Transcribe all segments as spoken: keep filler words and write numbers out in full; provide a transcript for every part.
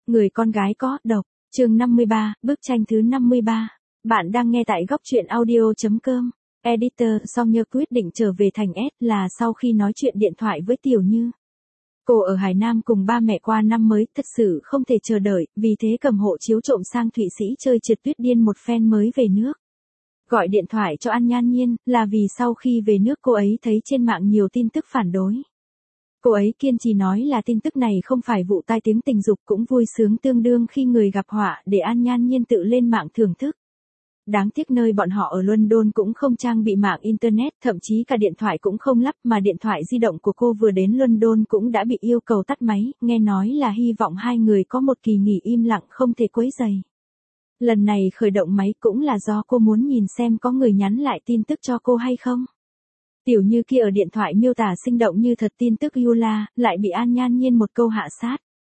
Người con gái có độc, chương năm mươi ba, bức tranh thứ năm mươi ba. Bạn đang nghe tại góc truyện audio.com. Editor Song Nhơ quyết định trở về thành S là sau khi nói chuyện điện thoại với Tiểu Như. Cô ở Hải Nam cùng ba mẹ qua năm mới, thật sự không thể chờ đợi, vì thế cầm hộ chiếu trộm sang Thụy Sĩ chơi trượt tuyết điên một phen mới về nước. Gọi điện thoại cho An Nhan Nhiên, là vì sau khi về nước cô ấy thấy trên mạng nhiều tin tức phản đối. Cô ấy kiên trì nói là tin tức này không phải vụ tai tiếng tình dục, cũng vui sướng tương đương khi người gặp họa, để An Nhan Nhiên tự lên mạng thưởng thức. Đáng tiếc nơi bọn họ ở London cũng không trang bị mạng Internet, thậm chí cả điện thoại cũng không lắp, mà điện thoại di động của cô vừa đến London cũng đã bị yêu cầu tắt máy, nghe nói là hy vọng hai người có một kỳ nghỉ im lặng không thể quấy rầy. Lần này khởi động máy cũng là do cô muốn nhìn xem có người nhắn lại tin tức cho cô hay không. Tiểu Như kia ở điện thoại miêu tả sinh động như thật tin tức Yula, lại bị An Nhan Nhiên một câu hạ sát.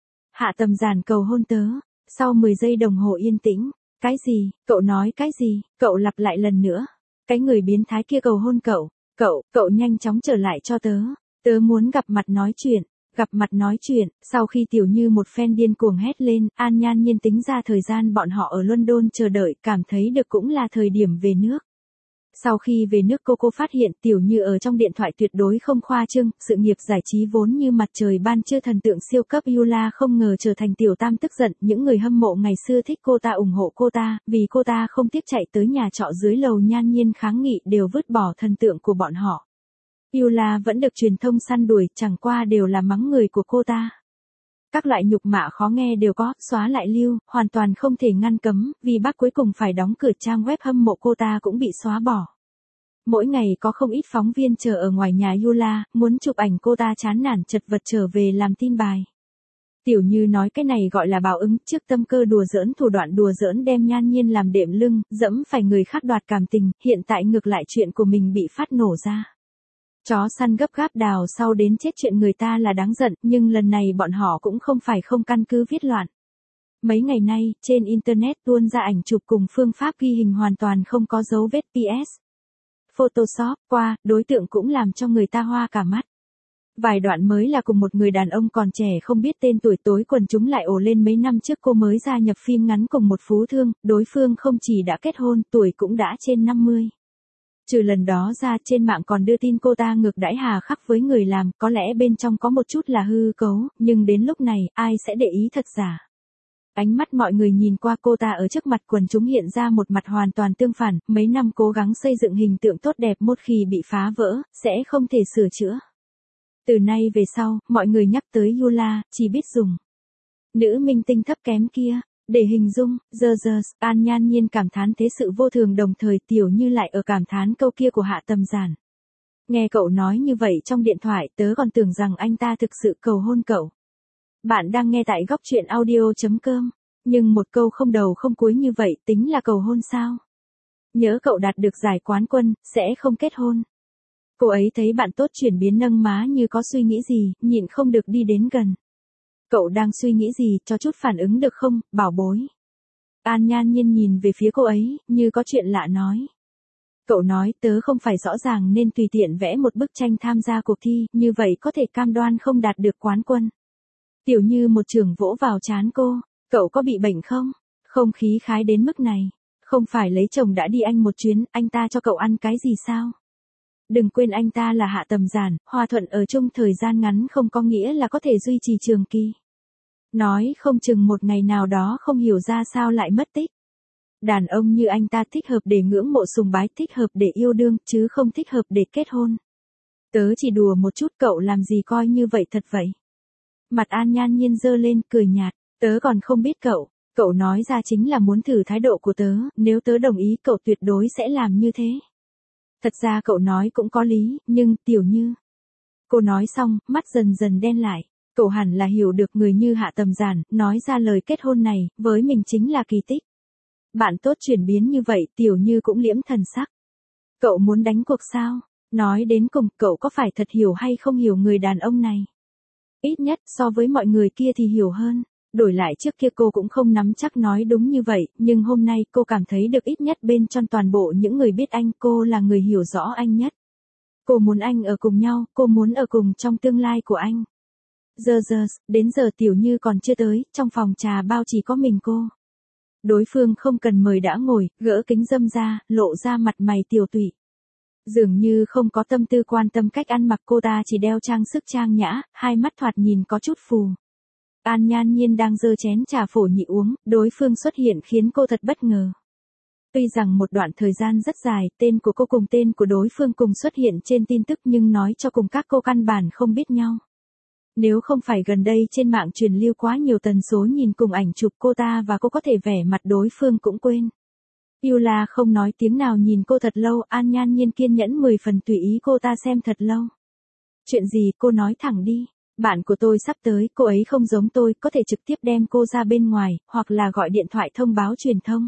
Hạ Tầm Giản cầu hôn tớ, sau mười giây đồng hồ yên tĩnh. Cái gì, cậu nói cái gì, cậu lặp lại lần nữa. Cái người biến thái kia cầu hôn cậu, cậu, cậu nhanh chóng trở lại cho tớ. Tớ muốn gặp mặt nói chuyện, gặp mặt nói chuyện. Sau khi Tiểu Như một phen điên cuồng hét lên, An Nhan Nhiên tính ra thời gian bọn họ ở London chờ đợi, cảm thấy được cũng là thời điểm về nước. Sau khi về nước cô cô phát hiện Tiểu Như ở trong điện thoại tuyệt đối không khoa trương, sự nghiệp giải trí vốn như mặt trời ban trưa thần tượng siêu cấp Yula không ngờ trở thành tiểu tam tức giận, những người hâm mộ ngày xưa thích cô ta ủng hộ cô ta, vì cô ta không tiếc chạy tới nhà trọ dưới lầu Nhan Nhiên kháng nghị đều vứt bỏ thần tượng của bọn họ. Yula vẫn được truyền thông săn đuổi, chẳng qua đều là mắng người của cô ta. Các loại nhục mạ khó nghe đều có, xóa lại lưu, hoàn toàn không thể ngăn cấm, vì bác cuối cùng phải đóng cửa trang web hâm mộ cô ta cũng bị xóa bỏ. Mỗi ngày có không ít phóng viên chờ ở ngoài nhà Yula, muốn chụp ảnh cô ta chán nản chật vật trở về làm tin bài. Tiểu Như nói cái này gọi là báo ứng, trước tâm cơ đùa giỡn thủ đoạn đùa giỡn đem Nhan Nhiên làm đệm lưng, dẫm phải người khác đoạt cảm tình, hiện tại ngược lại chuyện của mình bị phát nổ ra. Chó săn gấp gáp đào sau đến chết chuyện người ta là đáng giận, nhưng lần này bọn họ cũng không phải không căn cứ viết loạn. Mấy ngày nay, trên Internet tuôn ra ảnh chụp cùng phương pháp ghi hình hoàn toàn không có dấu vết pê ét. Photoshop qua, đối tượng cũng làm cho người ta hoa cả mắt. Vài đoạn mới là cùng một người đàn ông còn trẻ không biết tên tuổi, tối quần chúng lại ồ lên mấy năm trước cô mới gia nhập phim ngắn cùng một phú thương, đối phương không chỉ đã kết hôn, tuổi cũng đã trên năm mươi. Trừ lần đó ra, trên mạng còn đưa tin cô ta ngược đãi hà khắc với người làm, có lẽ bên trong có một chút là hư cấu, nhưng đến lúc này, ai sẽ để ý thật giả. Ánh mắt mọi người nhìn qua cô ta ở trước mặt quần chúng hiện ra một mặt hoàn toàn tương phản, mấy năm cố gắng xây dựng hình tượng tốt đẹp một khi bị phá vỡ, sẽ không thể sửa chữa. Từ nay về sau, mọi người nhắc tới Yula, chỉ biết dùng nữ minh tinh thấp kém kia để hình dung. Giờ giờ, An Nhan Nhiên cảm thán thế sự vô thường, đồng thời Tiểu Như lại ở cảm thán câu kia của Hạ Tầm Giản. Nghe cậu nói như vậy trong điện thoại, tớ còn tưởng rằng anh ta thực sự cầu hôn cậu. Bạn đang nghe tại góc truyện audio.com, nhưng một câu không đầu không cuối như vậy tính là cầu hôn sao? Nhớ cậu đạt được giải quán quân, sẽ không kết hôn. Cô ấy thấy bạn tốt chuyển biến nâng má như có suy nghĩ gì, nhịn không được đi đến gần. Cậu đang suy nghĩ gì, cho chút phản ứng được không, bảo bối? An Nhan Nhiên nhìn về phía cô ấy, như có chuyện lạ nói. Cậu nói tớ không phải rõ ràng nên tùy tiện vẽ một bức tranh tham gia cuộc thi, như vậy có thể cam đoan không đạt được quán quân. Tiểu Như một chưởng vỗ vào trán cô, cậu có bị bệnh không? Không khí khái đến mức này, không phải lấy chồng đã đi anh một chuyến, anh ta cho cậu ăn cái gì sao? Đừng quên anh ta là Hạ Tầm Giản, hòa thuận ở chung thời gian ngắn không có nghĩa là có thể duy trì trường kỳ. Nói không chừng một ngày nào đó không hiểu ra sao lại mất tích. Đàn ông như anh ta thích hợp để ngưỡng mộ sùng bái, thích hợp để yêu đương, chứ không thích hợp để kết hôn. Tớ chỉ đùa một chút, cậu làm gì coi như vậy thật vậy? Mặt An Nhan Nhiên giơ lên, cười nhạt, tớ còn không biết cậu, cậu nói ra chính là muốn thử thái độ của tớ, nếu tớ đồng ý cậu tuyệt đối sẽ làm như thế. Thật ra cậu nói cũng có lý, nhưng, Tiểu Như. Cô nói xong, mắt dần dần đen lại, cậu hẳn là hiểu được người như Hạ Tầm Giản, nói ra lời kết hôn này, với mình chính là kỳ tích. Bạn tốt chuyển biến như vậy, Tiểu Như cũng liễm thần sắc. Cậu muốn đánh cuộc sao? Nói đến cùng, cậu có phải thật hiểu hay không hiểu người đàn ông này? Ít nhất, so với mọi người kia thì hiểu hơn. Đổi lại trước kia cô cũng không nắm chắc nói đúng như vậy, nhưng hôm nay cô cảm thấy được ít nhất bên trong toàn bộ những người biết anh, cô là người hiểu rõ anh nhất. Cô muốn anh ở cùng nhau, cô muốn ở cùng trong tương lai của anh. Giờ giờ, đến giờ Tiểu Như còn chưa tới, trong phòng trà bao chỉ có mình cô. Đối phương không cần mời đã ngồi, gỡ kính dâm ra, lộ ra mặt mày tiều tụy. Dường như không có tâm tư quan tâm cách ăn mặc, cô ta chỉ đeo trang sức trang nhã, hai mắt thoạt nhìn có chút phù. An Nhan Nhiên đang giơ chén trà phổ nhị uống, đối phương xuất hiện khiến cô thật bất ngờ. Tuy rằng một đoạn thời gian rất dài, tên của cô cùng tên của đối phương cùng xuất hiện trên tin tức nhưng nói cho cùng các cô căn bản không biết nhau. Nếu không phải gần đây trên mạng truyền lưu quá nhiều tần số nhìn cùng ảnh chụp cô ta và cô có thể vẻ mặt đối phương cũng quên. Yula không nói tiếng nào nhìn cô thật lâu, An Nhan Nhiên kiên nhẫn mười phần tùy ý cô ta xem thật lâu. Chuyện gì cô nói thẳng đi, bạn của tôi sắp tới, cô ấy không giống tôi, có thể trực tiếp đem cô ra bên ngoài, hoặc là gọi điện thoại thông báo truyền thông.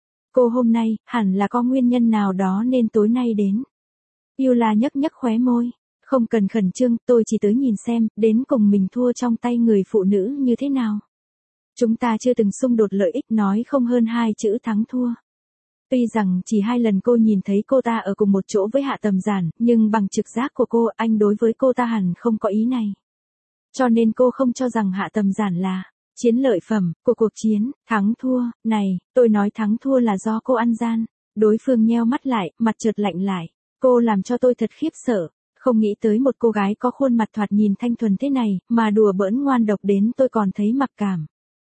Cô hôm nay, hẳn là có nguyên nhân nào đó nên tối nay đến. Yula nhấc nhấc khóe môi. Không cần khẩn trương, tôi chỉ tới nhìn xem, đến cùng mình thua trong tay người phụ nữ như thế nào. Chúng ta chưa từng xung đột lợi ích, nói không hơn hai chữ thắng thua. Tuy rằng chỉ hai lần cô nhìn thấy cô ta ở cùng một chỗ với Hạ Tầm Giản, nhưng bằng trực giác của cô, anh đối với cô ta hẳn không có ý này. Cho nên cô không cho rằng Hạ Tầm Giản là chiến lợi phẩm của cuộc chiến, thắng thua, này, tôi nói thắng thua là do cô ăn gian. Đối phương nheo mắt lại, mặt chợt lạnh lại. Cô làm cho tôi thật khiếp sợ. Không nghĩ tới một cô gái có khuôn mặt thoạt nhìn thanh thuần thế này, mà đùa bỡn ngoan độc đến tôi còn thấy mặc cảm.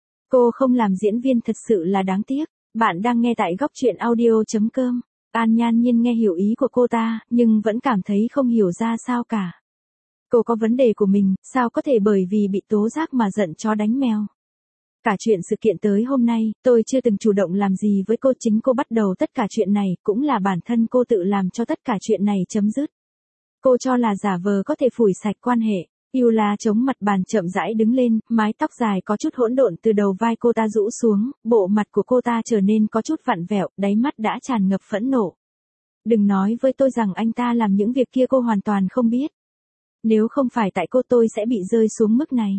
Cô không làm diễn viên thật sự là đáng tiếc. Bạn đang nghe tại góc truyện audio chấm com. An Nhan Nhiên nghe hiểu ý của cô ta, nhưng vẫn cảm thấy không hiểu ra sao cả. Cô có vấn đề của mình, sao có thể bởi vì bị tố giác mà giận chó đánh mèo. Cả chuyện sự kiện tới hôm nay, tôi chưa từng chủ động làm gì với cô, chính cô bắt đầu tất cả chuyện này, cũng là bản thân cô tự làm cho tất cả chuyện này chấm dứt. Cô cho là giả vờ có thể phủi sạch quan hệ. Yula chống mặt bàn chậm rãi đứng lên, mái tóc dài có chút hỗn độn từ đầu vai cô ta rũ xuống, bộ mặt của cô ta trở nên có chút vặn vẹo, đáy mắt đã tràn ngập phẫn nộ. Đừng nói với tôi rằng anh ta làm những việc kia cô hoàn toàn không biết. Nếu không phải tại cô tôi sẽ bị rơi xuống mức này.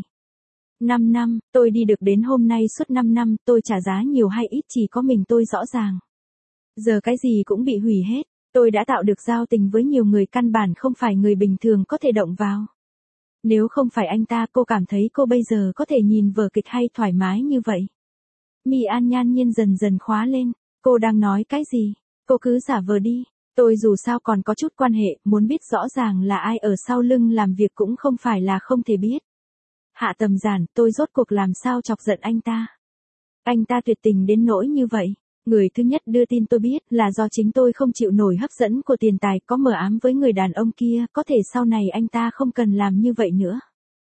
Năm năm, tôi đi được đến hôm nay suốt năm năm, tôi trả giá nhiều hay ít chỉ có mình tôi rõ ràng. Giờ cái gì cũng bị hủy hết. Tôi đã tạo được giao tình với nhiều người căn bản không phải người bình thường có thể động vào. Nếu không phải anh ta, cô cảm thấy cô bây giờ có thể nhìn vở kịch hay thoải mái như vậy. Mi An Nhan Nhiên dần dần khóa lên. Cô đang nói cái gì? Cô cứ giả vờ đi. Tôi dù sao còn có chút quan hệ, muốn biết rõ ràng là ai ở sau lưng làm việc cũng không phải là không thể biết. Hạ Tầm Giản, tôi rốt cuộc làm sao chọc giận anh ta? Anh ta tuyệt tình đến nỗi như vậy. Người thứ nhất đưa tin tôi biết là do chính tôi không chịu nổi hấp dẫn của tiền tài, có mờ ám với người đàn ông kia, có thể sau này anh ta không cần làm như vậy nữa.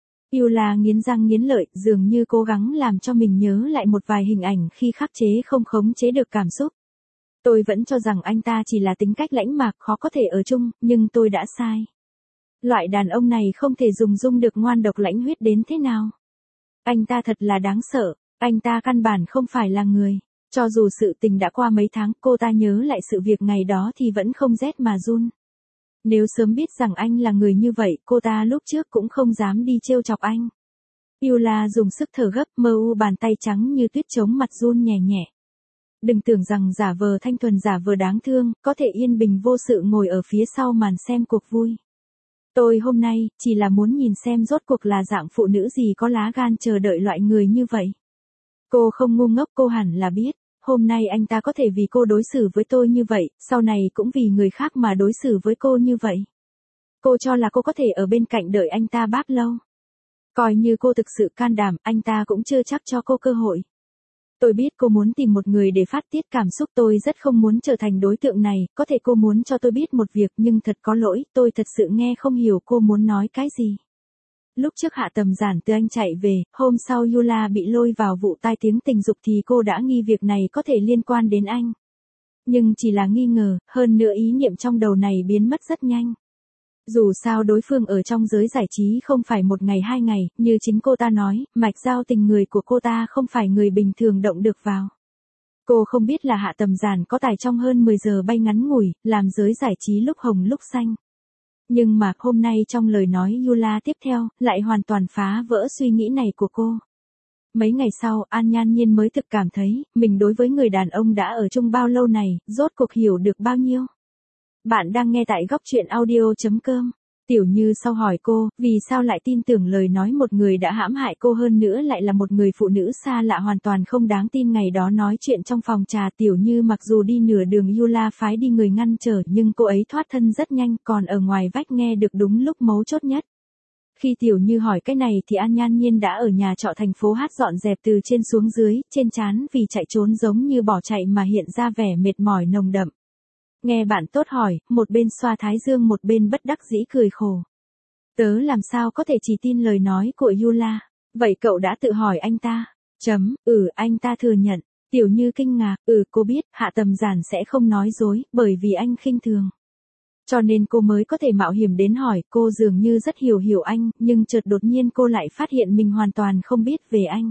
Yula nghiến răng nghiến lợi, dường như cố gắng làm cho mình nhớ lại một vài hình ảnh khi khắc chế không khống chế được cảm xúc. Tôi vẫn cho rằng anh ta chỉ là tính cách lãnh mạc khó có thể ở chung, nhưng tôi đã sai. Loại đàn ông này không thể dùng dung được ngoan độc lãnh huyết đến thế nào. Anh ta thật là đáng sợ, anh ta căn bản không phải là người. Cho dù sự tình đã qua mấy tháng, cô ta nhớ lại sự việc ngày đó thì vẫn không rét mà run. Nếu sớm biết rằng anh là người như vậy, cô ta lúc trước cũng không dám đi trêu chọc anh. Yula dùng sức thở gấp, mơ u bàn tay trắng như tuyết chống mặt run nhẹ nhẹ. Đừng tưởng rằng giả vờ thanh thuần giả vờ đáng thương, có thể yên bình vô sự ngồi ở phía sau màn xem cuộc vui. Tôi hôm nay, chỉ là muốn nhìn xem rốt cuộc là dạng phụ nữ gì có lá gan chờ đợi loại người như vậy. Cô không ngu ngốc, cô hẳn là biết, hôm nay anh ta có thể vì cô đối xử với tôi như vậy, sau này cũng vì người khác mà đối xử với cô như vậy. Cô cho là cô có thể ở bên cạnh đợi anh ta bác lâu. Coi như cô thực sự can đảm, anh ta cũng chưa chắc cho cô cơ hội. Tôi biết cô muốn tìm một người để phát tiết cảm xúc, tôi rất không muốn trở thành đối tượng này, có thể cô muốn cho tôi biết một việc nhưng thật có lỗi, tôi thật sự nghe không hiểu cô muốn nói cái gì. Lúc trước Hạ Tầm Giản từ anh chạy về, hôm sau Yula bị lôi vào vụ tai tiếng tình dục thì cô đã nghi việc này có thể liên quan đến anh. Nhưng chỉ là nghi ngờ, hơn nữa ý niệm trong đầu này biến mất rất nhanh. Dù sao đối phương ở trong giới giải trí không phải một ngày hai ngày, như chính cô ta nói, mạch giao tình người của cô ta không phải người bình thường động được vào. Cô không biết là Hạ Tầm Giản có tài trong hơn mười giờ bay ngắn ngủi, làm giới giải trí lúc hồng lúc xanh. Nhưng mà hôm nay trong lời nói Yula tiếp theo, lại hoàn toàn phá vỡ suy nghĩ này của cô. Mấy ngày sau, An Nhan Nhiên mới thực cảm thấy, mình đối với người đàn ông đã ở chung bao lâu này, rốt cuộc hiểu được bao nhiêu. Bạn đang nghe tại góc truyện audio chấm com. Tiểu Như sau hỏi cô, vì sao lại tin tưởng lời nói một người đã hãm hại cô, hơn nữa lại là một người phụ nữ xa lạ hoàn toàn không đáng tin. Ngày đó nói chuyện trong phòng trà, Tiểu Như mặc dù đi nửa đường Yula phái đi người ngăn trở, nhưng cô ấy thoát thân rất nhanh, còn ở ngoài vách nghe được đúng lúc mấu chốt nhất. Khi Tiểu Như hỏi cái này thì An Nhan Nhiên đã ở nhà trọ thành phố Hát dọn dẹp từ trên xuống dưới, trên trán vì chạy trốn giống như bỏ chạy mà hiện ra vẻ mệt mỏi nồng đậm. Nghe bạn tốt hỏi, một bên xoa thái dương một bên bất đắc dĩ cười khổ. Tớ làm sao có thể chỉ tin lời nói của Yula, vậy cậu đã tự hỏi anh ta? Chấm, ừ anh ta thừa nhận. Tiểu Như kinh ngạc, ừ cô biết, Hạ Tầm Giản sẽ không nói dối, bởi vì anh khinh thường. Cho nên cô mới có thể mạo hiểm đến hỏi, cô dường như rất hiểu hiểu anh, nhưng chợt đột nhiên cô lại phát hiện mình hoàn toàn không biết về anh.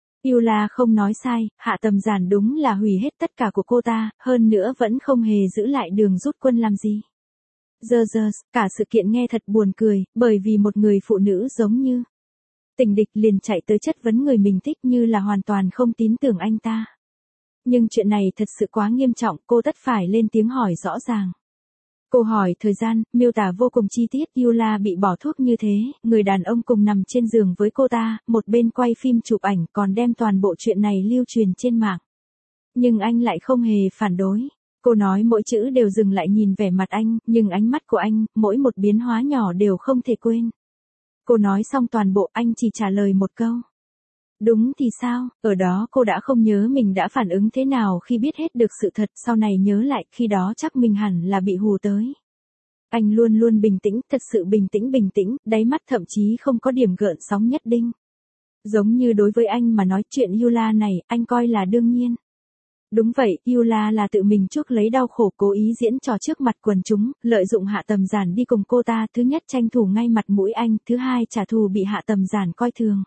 Yula không nói sai, Hạ Tầm Giản đúng là hủy hết tất cả của cô ta, hơn nữa vẫn không hề giữ lại đường rút quân làm gì. Giờ giờ, cả sự kiện nghe thật buồn cười, bởi vì một người phụ nữ giống như tình địch liền chạy tới chất vấn người mình thích như là hoàn toàn không tín tưởng anh ta. Nhưng chuyện này thật sự quá nghiêm trọng, cô tất phải lên tiếng hỏi rõ ràng. Cô hỏi thời gian, miêu tả vô cùng chi tiết. Yula bị bỏ thuốc như thế, người đàn ông cùng nằm trên giường với cô ta, một bên quay phim chụp ảnh còn đem toàn bộ chuyện này lưu truyền trên mạng. Nhưng anh lại không hề phản đối. Cô nói mỗi chữ đều dừng lại nhìn vẻ mặt anh, nhưng ánh mắt của anh, mỗi một biến hóa nhỏ đều không thể quên. Cô nói xong toàn bộ, anh chỉ trả lời một câu. Đúng thì sao, ở đó cô đã không nhớ mình đã phản ứng thế nào khi biết hết được sự thật, sau này nhớ lại, khi đó chắc mình hẳn là bị hù tới. Anh luôn luôn bình tĩnh, thật sự bình tĩnh bình tĩnh, đáy mắt thậm chí không có điểm gợn sóng nhất định. Giống như đối với anh mà nói chuyện Yula này, anh coi là đương nhiên. Đúng vậy, Yula là tự mình chuốc lấy đau khổ cố ý diễn trò trước mặt quần chúng, lợi dụng Hạ Tầm Giản đi cùng cô ta, thứ nhất tranh thủ ngay mặt mũi anh, thứ hai trả thù bị Hạ Tầm Giản coi thường.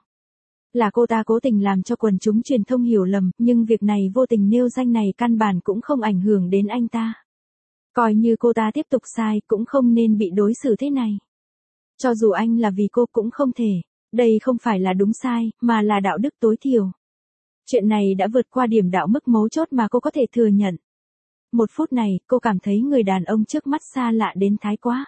Là cô ta cố tình làm cho quần chúng truyền thông hiểu lầm, nhưng việc này vô tình nêu danh này căn bản cũng không ảnh hưởng đến anh ta. Coi như cô ta tiếp tục sai cũng không nên bị đối xử thế này. Cho dù anh là vì cô cũng không thể. Đây không phải là đúng sai, mà là đạo đức tối thiểu. Chuyện này đã vượt qua điểm đạo mức mấu chốt mà cô có thể thừa nhận. Một phút này, cô cảm thấy người đàn ông trước mắt xa lạ đến thái quá.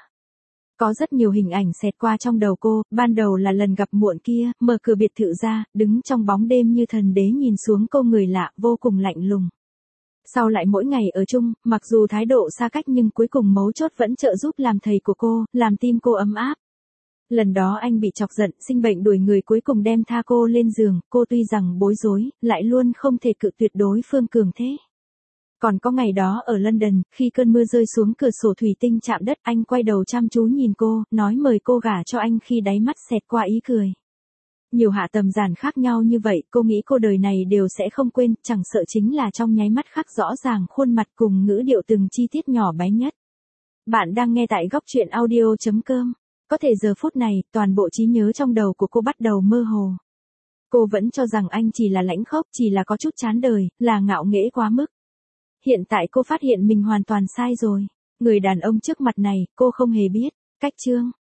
Có rất nhiều hình ảnh xẹt qua trong đầu cô, ban đầu là lần gặp muộn kia, mở cửa biệt thự ra, đứng trong bóng đêm như thần đế nhìn xuống cô người lạ, vô cùng lạnh lùng. Sau lại mỗi ngày ở chung, mặc dù thái độ xa cách nhưng cuối cùng mấu chốt vẫn trợ giúp làm thầy của cô, làm tim cô ấm áp. Lần đó anh bị chọc giận, sinh bệnh đuổi người cuối cùng đem tha cô lên giường, cô tuy rằng bối rối, lại luôn không thể cự tuyệt đối phương cường thế. Còn có ngày đó ở London, khi cơn mưa rơi xuống cửa sổ thủy tinh chạm đất, anh quay đầu chăm chú nhìn cô, nói mời cô gả cho anh khi đáy mắt xẹt qua ý cười. Nhiều Hạ Tầm Giản khác nhau như vậy, cô nghĩ cô đời này đều sẽ không quên, chẳng sợ chính là trong nháy mắt khắc rõ ràng khuôn mặt cùng ngữ điệu từng chi tiết nhỏ bé nhất. Bạn đang nghe tại góc truyện audio chấm com. Có thể giờ phút này, toàn bộ trí nhớ trong đầu của cô bắt đầu mơ hồ. Cô vẫn cho rằng anh chỉ là lãnh khốc, chỉ là có chút chán đời, là ngạo nghễ quá mức. Hiện tại cô phát hiện mình hoàn toàn sai rồi. Người đàn ông trước mặt này, cô không hề biết. Cách chương